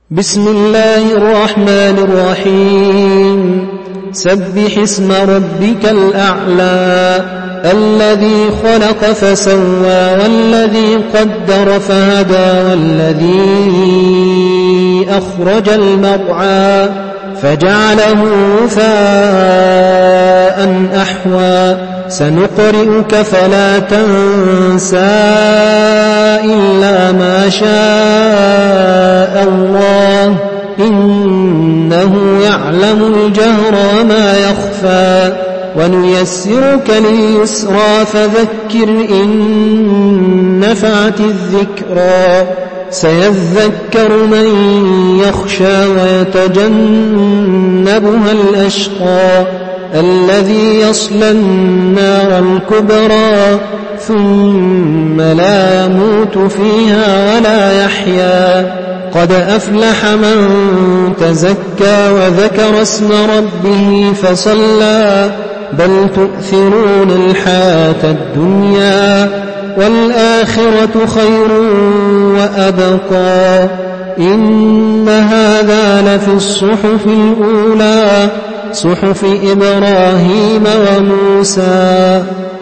بسم الله الرحمن الرحيم سبح اسم ربك الأعلى الذي خلق فسوى والذي قدر فهدى والذي أخرج المرعى فجعله غثاء أحوى سنقرئك فلا تنسى إلا ما شاء الله إنه يعلم الجهر وما يخفى ونيسرك لليسرى فذكر إن نفعت الذكرى سيذكر من يخشى ويتجنبها الأشقى الذي يصلى النار الكبرى ثم لا يموت فيها ولا يحيا قد أفلح من تزكى وذكر اسم ربه فصلى بل تؤثرون الحياة الدنيا والآخرة خير وأبقى إن هذا لفي الصحف الأولى صحف إبراهيم وموسى